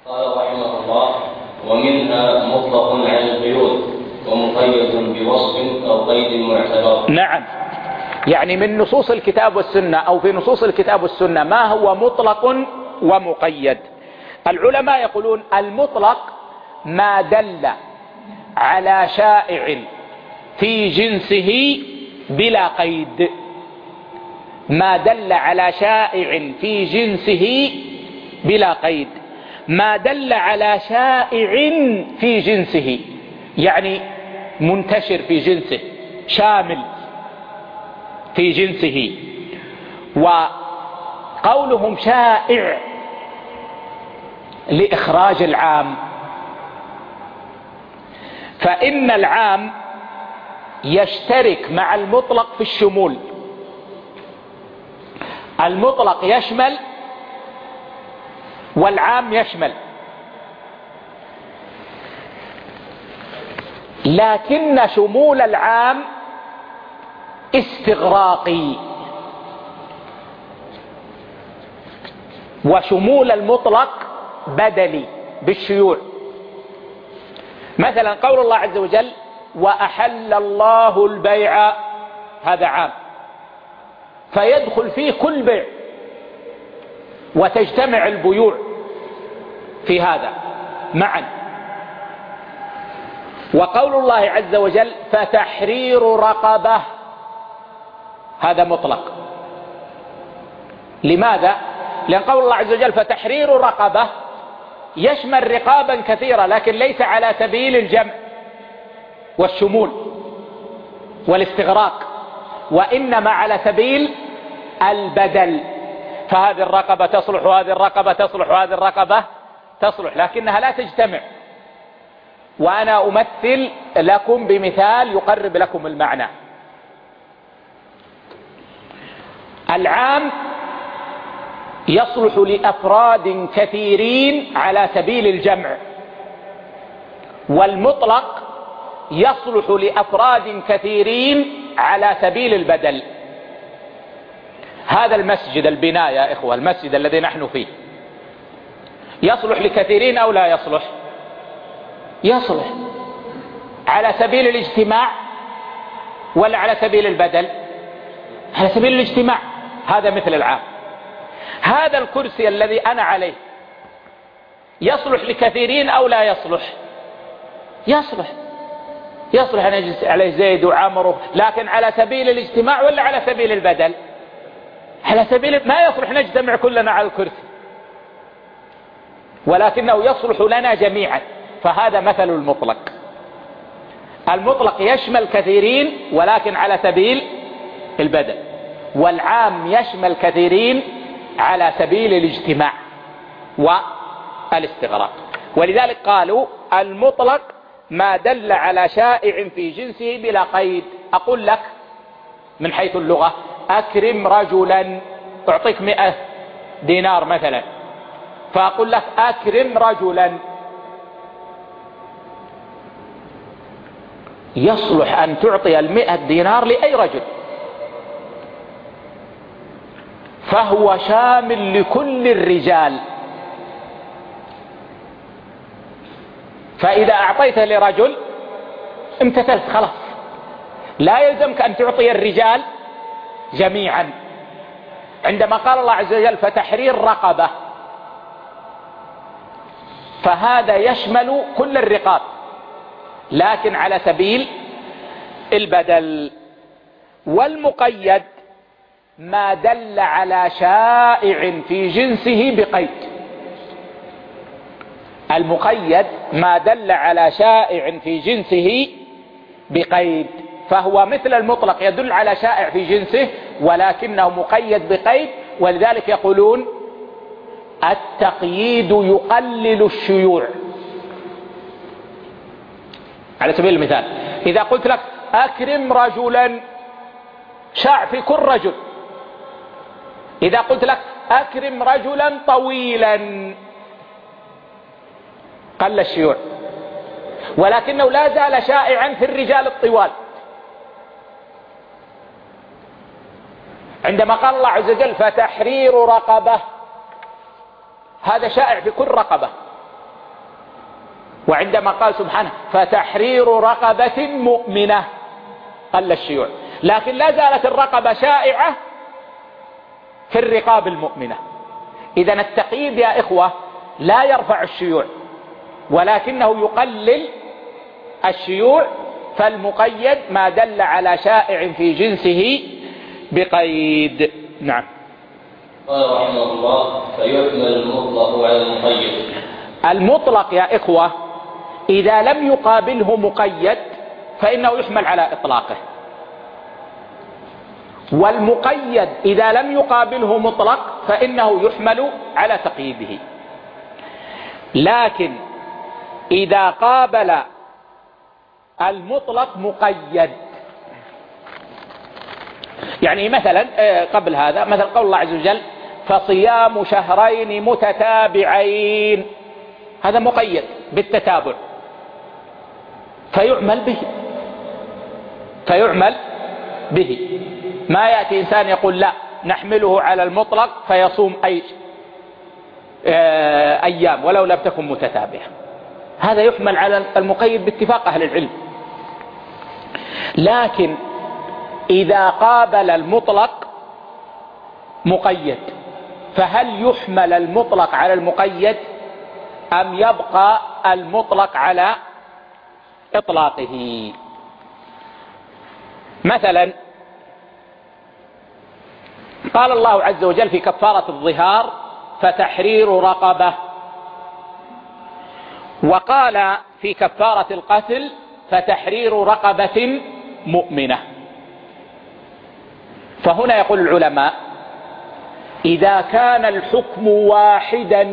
قال رحمه الله: ومنها مطلق على القيود ومقيد بوصف أو قيد معتبر. نعم، يعني من نصوص الكتاب والسنة أو في نصوص الكتاب والسنة ما هو مطلق ومقيد. العلماء يقولون المطلق ما دل على شائع في جنسه بلا قيد، ما دل على شائع في جنسه بلا قيد، ما دل على شائع في جنسه يعني منتشر في جنسه، شامل في جنسه. وقولهم شائع لإخراج العام، فإن العام يشترك مع المطلق في الشمول، المطلق يشمل والعام يشمل، لكن شمول العام استغراقي وشمول المطلق بدلي بالشيوع. مثلا قول الله عز وجل: وأحل الله البيع، هذا عام، فيدخل فيه كل بيع وتجتمع البيوع في هذا معا. وقول الله عز وجل: فتحرير رقبة، هذا مطلق. لماذا؟ لأن قول الله عز وجل فتحرير رقبة يشمل رقابا كثيرة، لكن ليس على سبيل الجمع والشمول والاستغراق، وإنما على سبيل البدل. فهذه الرقبة تصلح وهذه الرقبة تصلح وهذه الرقبة تصلح، لكنها لا تجتمع. وأنا أمثل لكم بمثال يقرب لكم المعنى. العام يصلح لأفراد كثيرين على سبيل الجمع، والمطلق يصلح لأفراد كثيرين على سبيل البدل. هذا المسجد، البناء يا إخوة، المسجد الذي نحن فيه يصلح لكثيرين أو لا يصلح؟ يصلح على سبيل الاجتماع ولا على سبيل البدل؟ على سبيل الاجتماع. هذا مثل العام. هذا الكرسي الذي أنا عليه يصلح لكثيرين أو لا يصلح؟ يصلح، يصلح أن يجلس عليه زيد وعمره، لكن على سبيل الاجتماع ولا على سبيل البدل؟ على سبيل، ما يصلح نجتمع كلنا على الكرسي، ولكنه يصلح لنا جميعا. فهذا مثل المطلق. المطلق يشمل كثيرين ولكن على سبيل البدل، والعام يشمل كثيرين على سبيل الاجتماع والاستغراق. ولذلك قالوا المطلق ما دل على شائع في جنسه بلا قيد. أقول لك من حيث اللغة: أكرم رجلا، أعطيك 100 دينار مثلا، فأقول لك أكرم رجلا، يصلح أن تعطي 100 دينار لأي رجل، فهو شامل لكل الرجال. فإذا أعطيته لرجل امتثلت خلاص، لا يلزمك أن تعطي الرجال جميعا. عندما قال الله عز وجل فتحرير رقبة، فهذا يشمل كل الرقاب لكن على سبيل البدل. والمقيد ما دل على شائع في جنسه بقيد، المقيد ما دل على شائع في جنسه بقيد، فهو مثل المطلق يدل على شائع في جنسه ولكنه مقيد بقيد. ولذلك يقولون التقييد يقلل الشيوع. على سبيل المثال إذا قلت لك أكرم رجلا، شاع في كل رجل. إذا قلت لك أكرم رجلا طويلا، قل الشيوع، ولكنه لا زال شائعا في الرجال الطوال. عندما قال الله عز وجل فتحرير رقبة، هذا شائع في كل رقبة، وعندما قال سبحانه فتحرير رقبة مؤمنة قل الشيوع، لكن لا زالت الرقبة شائعة في الرقاب المؤمنة. إذن التقييد يا إخوة لا يرفع الشيوع ولكنه يقلل الشيوع، فالمقيد ما دل على شائع في جنسه بقيد. نعم. قال رحمه الله فيحمل المطلق على المقيد. المطلق يا إخوة إذا لم يقابله مقيد فإنه يحمل على إطلاقه، والمقيد إذا لم يقابله مطلق فإنه يحمل على تقييده. لكن إذا قابل المطلق مقيد، يعني مثلا قبل هذا مثل قول الله عز وجل فصيام شهرين متتابعين، هذا مقيد بالتتابع فيعمل به. ما يأتي إنسان يقول لا نحمله على المطلق فيصوم أي أيام ولو لم تكن متتابعة، هذا يحمل على المقيد باتفاق أهل العلم. لكن إذا قابل المطلق مقيد فهل يحمل المطلق على المقيد أم يبقى المطلق على إطلاقه؟ مثلا قال الله عز وجل في كفارة الظهار فتحرير رقبة، وقال في كفارة القتل فتحرير رقبة مؤمنة. فهنا يقول العلماء إذا كان الحكم واحدا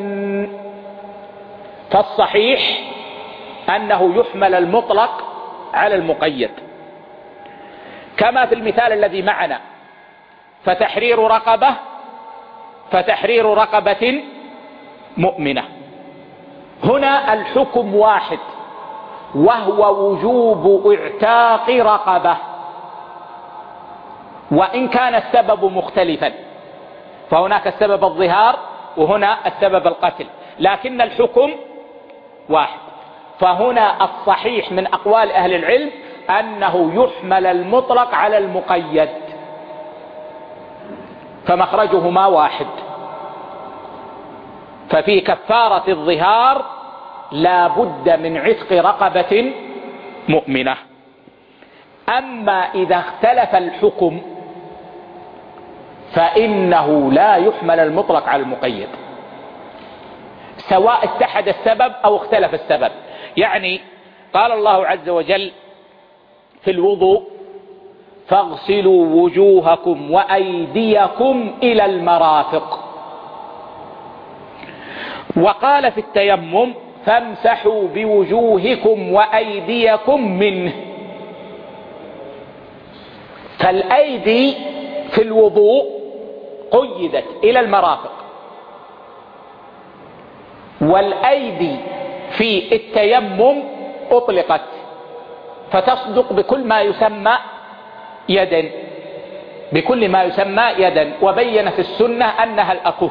فالصحيح أنه يحمل المطلق على المقيد، كما في المثال الذي معنا فتحرير رقبة مؤمنة. هنا الحكم واحد وهو وجوب اعتاق رقبة، وإن كان السبب مختلفا، فهناك السبب الظهار وهنا السبب القتل، لكن الحكم واحد. فهنا الصحيح من أقوال أهل العلم أنه يحمل المطلق على المقيد، فمخرجهما واحد. ففي كفارة الظهار لا بد من عتق رقبة مؤمنة. أما إذا اختلف الحكم فإنه لا يحمل المطلق على المقيد، سواء اتحد السبب أو اختلف السبب. يعني قال الله عز وجل في الوضوء فاغسلوا وجوهكم وأيديكم إلى المرافق، وقال في التيمم فامسحوا بوجوهكم وأيديكم منه. فالأيدي في الوضوء قيدت إلى المرافق، والأيدي في التيمم أطلقت فتصدق بكل ما يسمى يدا، وبينت السنة أنها الأكف.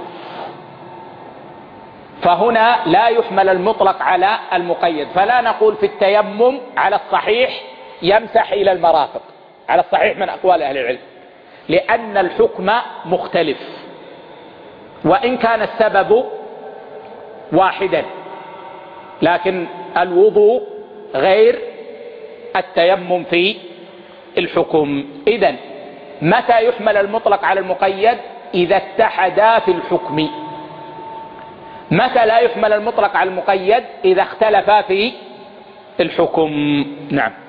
فهنا لا يحمل المطلق على المقيد، فلا نقول في التيمم على الصحيح يمسح إلى المرافق على الصحيح من أقوال أهل العلم، لأن الحكم مختلف وإن كان السبب واحدا، لكن الوضوء غير التيمم في الحكم. إذن متى يحمل المطلق على المقيد؟ إذا اتحدا في الحكم. متى لا يحمل المطلق على المقيد؟ إذا اختلفا في الحكم. نعم.